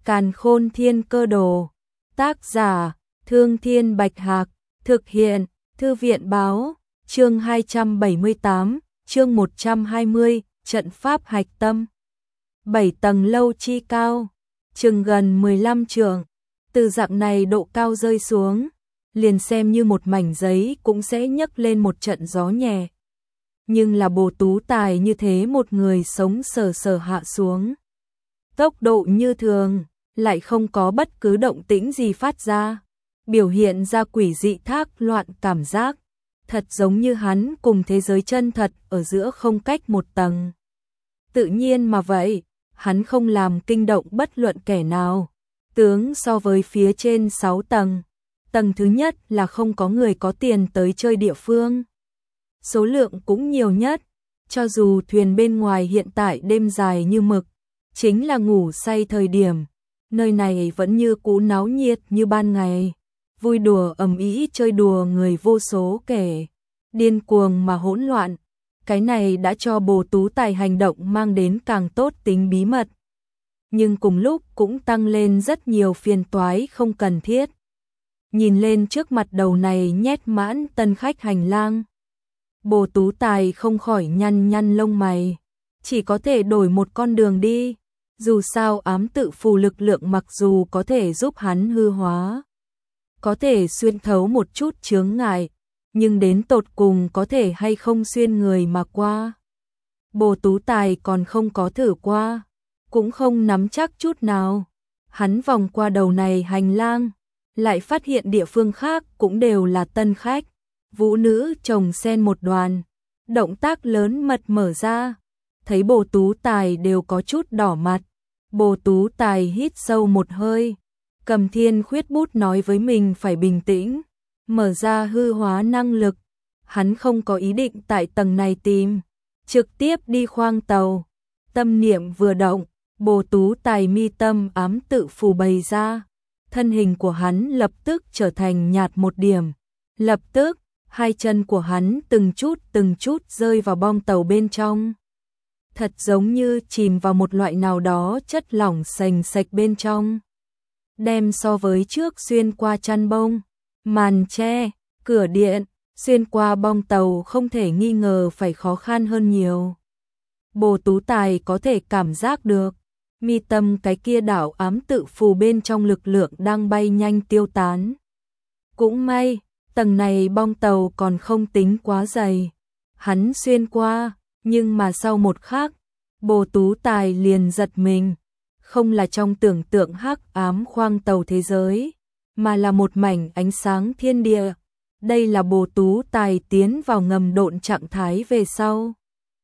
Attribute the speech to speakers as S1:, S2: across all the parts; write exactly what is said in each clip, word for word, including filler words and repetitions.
S1: Càn Khôn Thiên Cơ Đồ. Tác giả: Thương Thiên Bạch Hạc. Thực hiện: Thư viện Báo. Chương hai trăm bảy mươi tám, chương một trăm hai mươi, trận pháp hạch tâm. Bảy tầng lâu chi cao, chừng gần mười lăm trượng, từ dạng này độ cao rơi xuống, liền xem như một mảnh giấy cũng sẽ nhấc lên một trận gió nhẹ. Nhưng là Bồ Tú Tài như thế một người sống sờ sờ hạ xuống. Tốc độ như thường, lại không có bất cứ động tĩnh gì phát ra, biểu hiện ra quỷ dị thác loạn cảm giác, thật giống như hắn cùng thế giới chân thật ở giữa không cách một tầng. Tự nhiên mà vậy, hắn không làm kinh động bất luận kẻ nào. Tướng so với phía trên sáu tầng, tầng thứ nhất là không có người có tiền tới chơi địa phương. Số lượng cũng nhiều nhất, cho dù thuyền bên ngoài hiện tại đêm dài như mực, chính là ngủ say thời điểm, nơi này vẫn như cũ náo nhiệt như ban ngày, vui đùa ầm ĩ chơi đùa người vô số kể, điên cuồng mà hỗn loạn. Cái này đã cho Bồ Tú Tài hành động mang đến càng tốt tính bí mật, nhưng cùng lúc cũng tăng lên rất nhiều phiền toái không cần thiết. Nhìn lên trước mặt đầu này nhét mãn tân khách hành lang, Bồ Tú Tài không khỏi nhăn nhăn lông mày, chỉ có thể đổi một con đường đi. Dù sao ám tự phù lực lượng mặc dù có thể giúp hắn hư hóa, có thể xuyên thấu một chút chướng ngại, nhưng đến tột cùng có thể hay không xuyên người mà qua, Bồ Tú Tài còn không có thử qua, cũng không nắm chắc chút nào. Hắn vòng qua đầu này hành lang, lại phát hiện địa phương khác cũng đều là tân khách, vũ nữ chồng sen một đoàn, động tác lớn mật mở ra, thấy Bồ Tú Tài đều có chút đỏ mặt. Bồ Tú Tài hít sâu một hơi, cầm thiên khuyết bút nói với mình phải bình tĩnh, mở ra hư hóa năng lực. Hắn không có ý định tại tầng này tìm, trực tiếp đi khoang tàu. Tâm niệm vừa động, Bồ Tú Tài mi tâm ám tự phù bày ra, thân hình của hắn lập tức trở thành nhạt một điểm. Lập tức, hai chân của hắn từng chút từng chút rơi vào bong tàu bên trong, thật giống như chìm vào một loại nào đó chất lỏng sành sạch bên trong. Đem so với trước xuyên qua chăn bông, màn che, cửa điện, xuyên qua bong tàu không thể nghi ngờ phải khó khăn hơn nhiều. Bồ Tú Tài có thể cảm giác được, mi tâm cái kia đảo ám tự phù bên trong lực lượng đang bay nhanh tiêu tán. Cũng may, tầng này bong tàu còn không tính quá dày. Hắn xuyên qua, nhưng mà sau một khắc, Bồ Tú Tài liền giật mình, không là trong tưởng tượng hắc ám khoang tàu thế giới, mà là một mảnh ánh sáng thiên địa. Đây là Bồ Tú Tài tiến vào ngầm độn trạng thái về sau.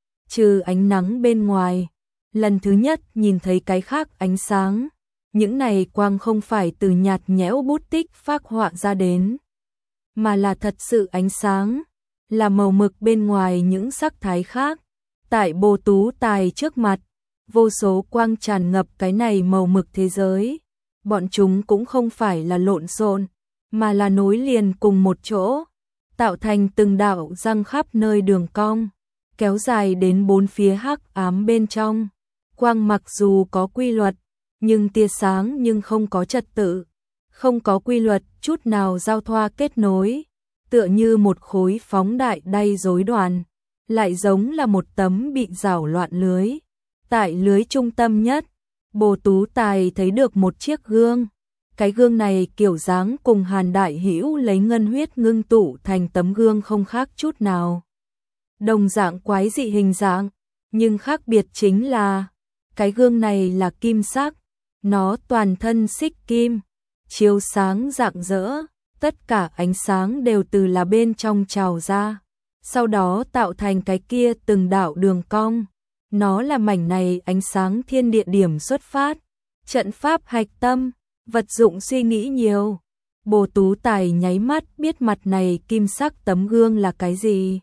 S1: Trừ ánh nắng bên ngoài, lần thứ nhất nhìn thấy cái khác ánh sáng, những này quang không phải từ nhạt nhẽo bút tích phác họa ra đến, mà là thật sự ánh sáng, là màu mực bên ngoài những sắc thái khác. Tại Bồ Tú Tài trước mặt, vô số quang tràn ngập cái này màu mực thế giới. Bọn chúng cũng không phải là lộn xộn, mà là nối liền cùng một chỗ, tạo thành từng đạo răng khắp nơi đường cong, kéo dài đến bốn phía hắc ám bên trong. Quang mặc dù có quy luật, nhưng tia sáng nhưng không có trật tự, không có quy luật chút nào giao thoa kết nối, tựa như một khối phóng đại đay rối đoàn, lại giống là một tấm bị rào loạn lưới. Tại lưới trung tâm nhất, Bồ Tú Tài thấy được một chiếc gương. Cái gương này kiểu dáng cùng Hàn Đại Hữu lấy ngân huyết ngưng tụ thành tấm gương không khác chút nào. Đồng dạng quái dị hình dạng, nhưng khác biệt chính là cái gương này là kim sắc, nó toàn thân xích kim, chiếu sáng rạng rỡ, tất cả ánh sáng đều từ là bên trong trào ra, sau đó tạo thành cái kia từng đạo đường cong. Nó là mảnh này ánh sáng thiên địa điểm xuất phát, trận pháp hạch tâm, vật dụng suy nghĩ nhiều. Bồ Tú Tài nháy mắt biết mặt này kim sắc tấm gương là cái gì.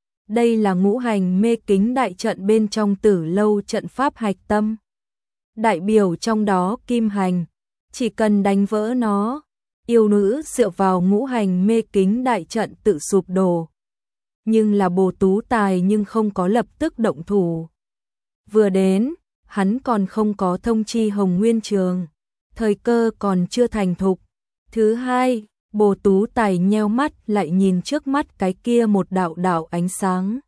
S1: Đây là ngũ hành mê kính đại trận bên trong Tử Lâu trận pháp hạch tâm. Đại biểu trong đó kim hành, chỉ cần đánh vỡ nó, yêu nữ dựa vào ngũ hành mê kính đại trận tự sụp đổ. Nhưng là Bồ Tú Tài nhưng không có lập tức động thủ. Vừa đến, hắn còn không có thông chi Hồng Nguyên Trường, thời cơ còn chưa thành thục. Thứ hai, Bồ Tú Tài nheo mắt lại nhìn trước mắt cái kia một đạo đạo ánh sáng.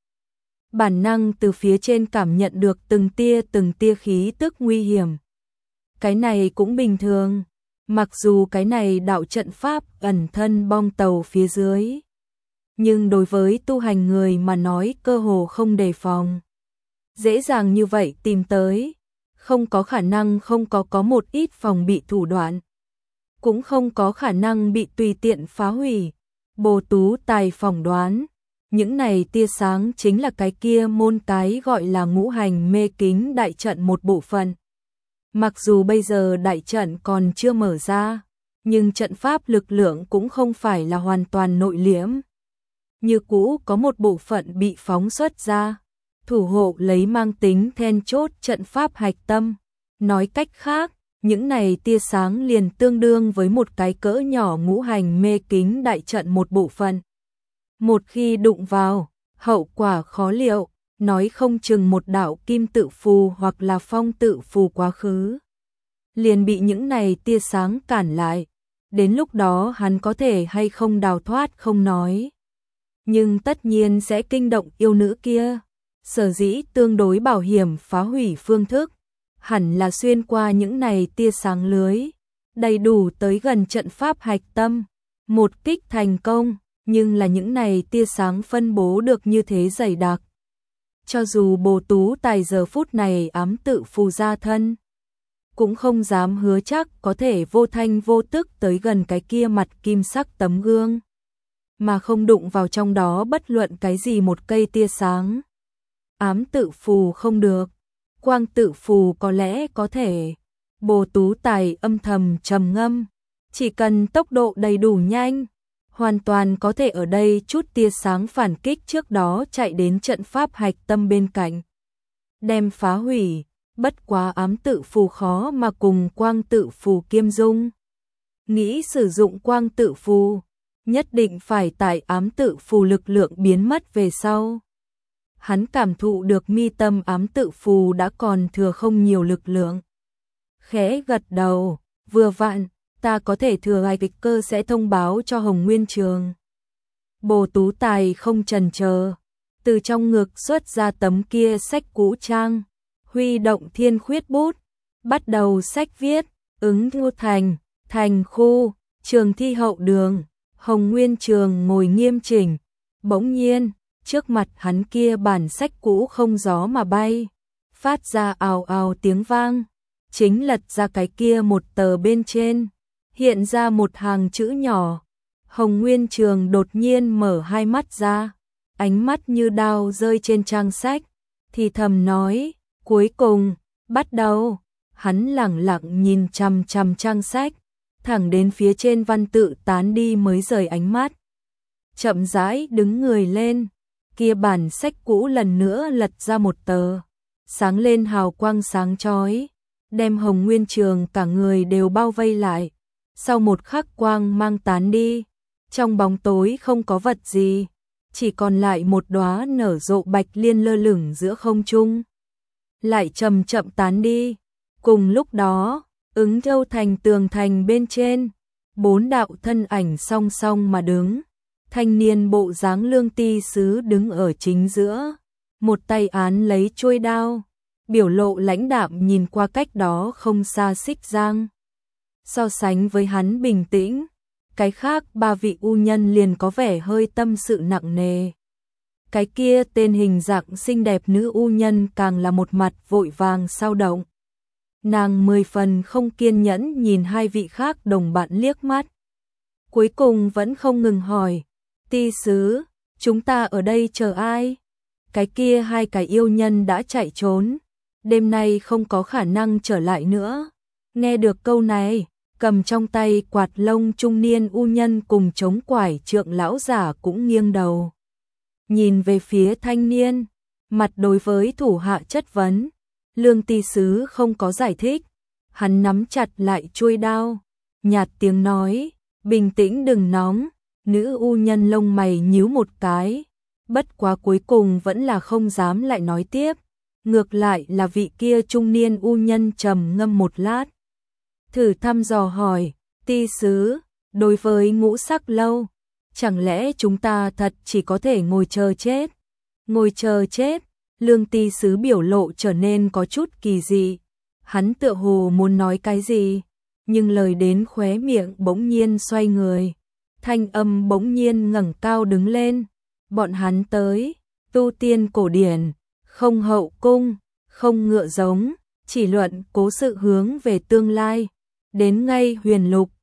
S1: Bản năng từ phía trên cảm nhận được từng tia từng tia khí tức nguy hiểm. Cái này cũng bình thường, mặc dù cái này đạo trận pháp ẩn thân bong tàu phía dưới. Nhưng đối với tu hành người mà nói cơ hồ không đề phòng. Dễ dàng như vậy tìm tới, không có khả năng không có có một ít phòng bị thủ đoạn. Cũng không có khả năng bị tùy tiện phá hủy. Bồ Tú Tài phỏng đoán, những này tia sáng chính là cái kia môn cái gọi là ngũ hành mê kính đại trận một bộ phận. Mặc dù bây giờ đại trận còn chưa mở ra, nhưng trận pháp lực lượng cũng không phải là hoàn toàn nội liễm. Như cũ có một bộ phận bị phóng xuất ra, thủ hộ lấy mang tính then chốt trận pháp hạch tâm. Nói cách khác, những này tia sáng liền tương đương với một cái cỡ nhỏ ngũ hành mê kính đại trận một bộ phận. Một khi đụng vào, hậu quả khó liệu, nói không chừng một đạo kim tự phù hoặc là phong tự phù quá khứ. Liền bị những này tia sáng cản lại, đến lúc đó hắn có thể hay không đào thoát không nói. Nhưng tất nhiên sẽ kinh động yêu nữ kia, sở dĩ tương đối bảo hiểm phá hủy phương thức. Hẳn là xuyên qua những này tia sáng lưới, đầy đủ tới gần trận pháp hạch tâm, một kích thành công, nhưng là những này tia sáng phân bố được như thế dày đặc. Cho dù Bồ Tú Tài giờ phút này ám tự phù ra thân, cũng không dám hứa chắc có thể vô thanh vô tức tới gần cái kia mặt kim sắc tấm gương, mà không đụng vào trong đó bất luận cái gì một cây tia sáng. Ám tự phù không được, quang tự phù có lẽ có thể. Bồ Tú Tài âm thầm trầm ngâm, chỉ cần tốc độ đầy đủ nhanh, hoàn toàn có thể ở đây chút tia sáng phản kích trước đó chạy đến trận pháp hạch tâm bên cạnh, đem phá hủy. Bất quá ám tự phù khó mà cùng quang tự phù kiêm dung. Nghĩ sử dụng quang tự phù, nhất định phải tại ám tự phù lực lượng biến mất về sau. Hắn cảm thụ được mi tâm ám tự phù đã còn thừa không nhiều lực lượng. Khẽ gật đầu, vừa vặn, ta có thể thừa ai kịch cơ sẽ thông báo cho Hồng Nguyên Trường. Bồ Tú Tài không chần chờ, từ trong ngực xuất ra tấm kia sách cũ trang, huy động thiên khuyết bút, bắt đầu sách viết, ứng thu thành, thành khu, trường thi hậu đường. Hồng Nguyên Trường ngồi nghiêm chỉnh, bỗng nhiên, trước mặt hắn kia bản sách cũ không gió mà bay, phát ra ào ào tiếng vang, chính lật ra cái kia một tờ bên trên, hiện ra một hàng chữ nhỏ. Hồng Nguyên Trường đột nhiên mở hai mắt ra, ánh mắt như đao rơi trên trang sách, thì thầm nói, cuối cùng, bắt đầu. Hắn lẳng lặng nhìn chằm chằm trang sách, thẳng đến phía trên văn tự tán đi mới rời ánh mắt. Chậm rãi đứng người lên, kia bản sách cũ lần nữa lật ra một tờ, sáng lên hào quang sáng chói, đem Hồng Nguyên Trường cả người đều bao vây lại. Sau một khắc quang mang tán đi, trong bóng tối không có vật gì, chỉ còn lại một đóa nở rộ bạch liên lơ lửng giữa không trung, lại chậm chậm tán đi. Cùng lúc đó, Ứng Châu thành tường thành bên trên, bốn đạo thân ảnh song song mà đứng. Thanh niên bộ dáng Lương Ti Sứ đứng ở chính giữa, một tay án lấy chuôi đao, biểu lộ lãnh đạm nhìn qua cách đó không xa Xích Giang. So sánh với hắn bình tĩnh, cái khác ba vị u nhân liền có vẻ hơi tâm sự nặng nề. Cái kia tên hình dạng xinh đẹp nữ u nhân càng là một mặt vội vàng sao động. Nàng mười phần không kiên nhẫn nhìn hai vị khác đồng bạn liếc mắt. Cuối cùng vẫn không ngừng hỏi, Ti Sứ, chúng ta ở đây chờ ai? Cái kia hai cái yêu nhân đã chạy trốn, đêm nay không có khả năng trở lại nữa. Nghe được câu này, cầm trong tay quạt lông trung niên u nhân cùng chống quải trượng lão giả cũng nghiêng đầu. Nhìn về phía thanh niên, mặt đối với thủ hạ chất vấn. Lương Ti Sứ không có giải thích, hắn nắm chặt lại chuôi đao, nhạt tiếng nói, bình tĩnh đừng nóng. Nữ u nhân lông mày nhíu một cái, bất quá cuối cùng vẫn là không dám lại nói tiếp. Ngược lại là vị kia trung niên u nhân trầm ngâm một lát, thử thăm dò hỏi, ti sứ, đối với ngũ sắc lâu, chẳng lẽ chúng ta thật chỉ có thể ngồi chờ chết? Ngồi chờ chết, Lương ti sứ biểu lộ trở nên có chút kỳ dị. Hắn tựa hồ muốn nói cái gì, nhưng lời đến khóe miệng bỗng nhiên xoay người. Thanh âm bỗng nhiên ngẩng cao đứng lên. Bọn hắn tới, tu tiên cổ điển, không hậu cung, không ngựa giống, chỉ luận cố sự hướng về tương lai. Đến ngay huyền lục,